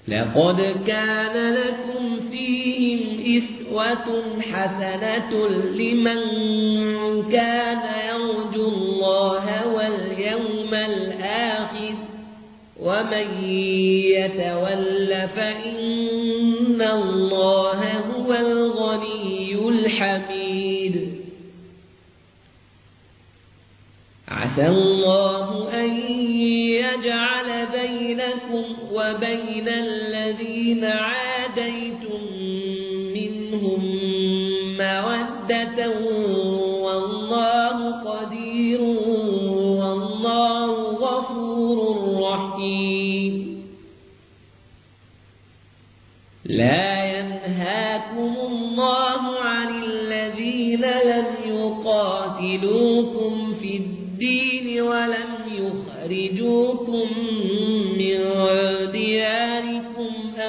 لقد كان لكم فيهم أسوة حسنة لمن كان يرجو الله واليوم الآخر ومن يتول فإن الله هو الغني الحميد عسى الله أن يجعل بينكم وبين الذين عاديتم منهم مودة والله قدير والله غفور رحيم لا ينهاكم الله عن الذين لم يقاتلوكم في الدين ولم يخرجوكم من دياركم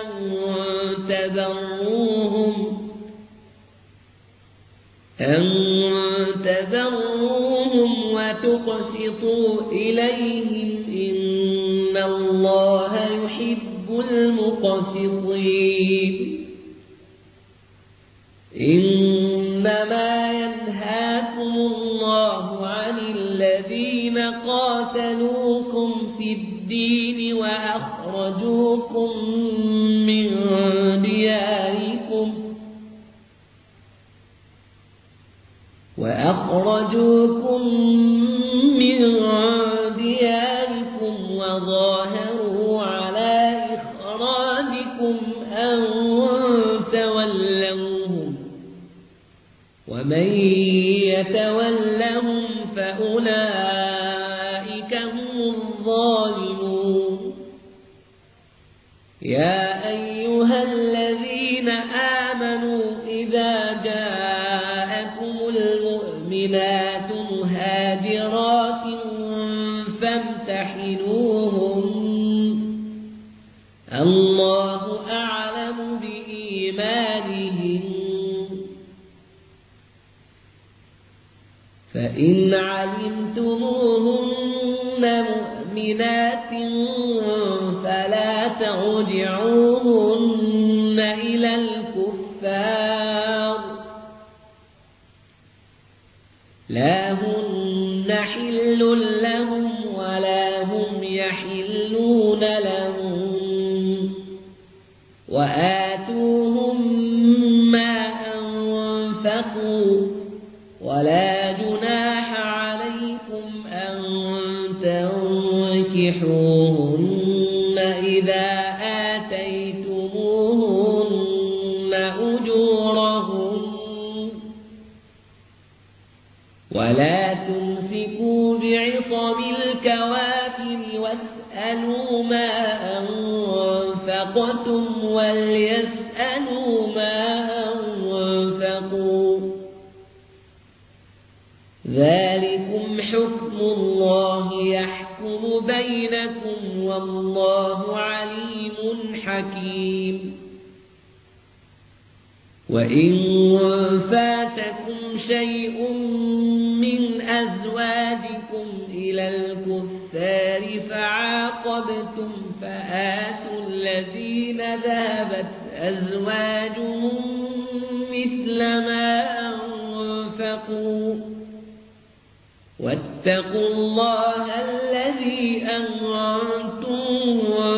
أن تبروهم وتقسطوا إليهم إن الله يحب المقسطين إنما ينهاكم الله عن الذين قاتلوكم في الدين وأخرجوكم من دياركم وظاهروا على إخراجكم أن تولوهم ومن يتولهم فأولئك هم الظالمون يا أيها الذين آمنوا إذا جاءكم المؤمنات مهاجرات فامتحنوهن الله أعلم بإيمانهن فإن علمتموهن مؤمنات فلا ترجعوهن إلى الكفار لا هن حل لهم ولا هم يحلون لهم وآتوهم ما أنفقوا ولا جناح عليكم أن تنكحوهن إذا آتيتموهن أجورهن ولا تمسكوا بعصم الكوافر واسألوا ما أنفقتم وليسألوا ما أنفقوا ذلكم حكم الله يحكم بينكم والله عليم حكيم وإن فاتكم شيء من أزواجكم إلى الكفار فعاقبتم فآتوا الذين ذهبت أزواجهم مثل ما أنفقوا واتقوا الله الذي أنتم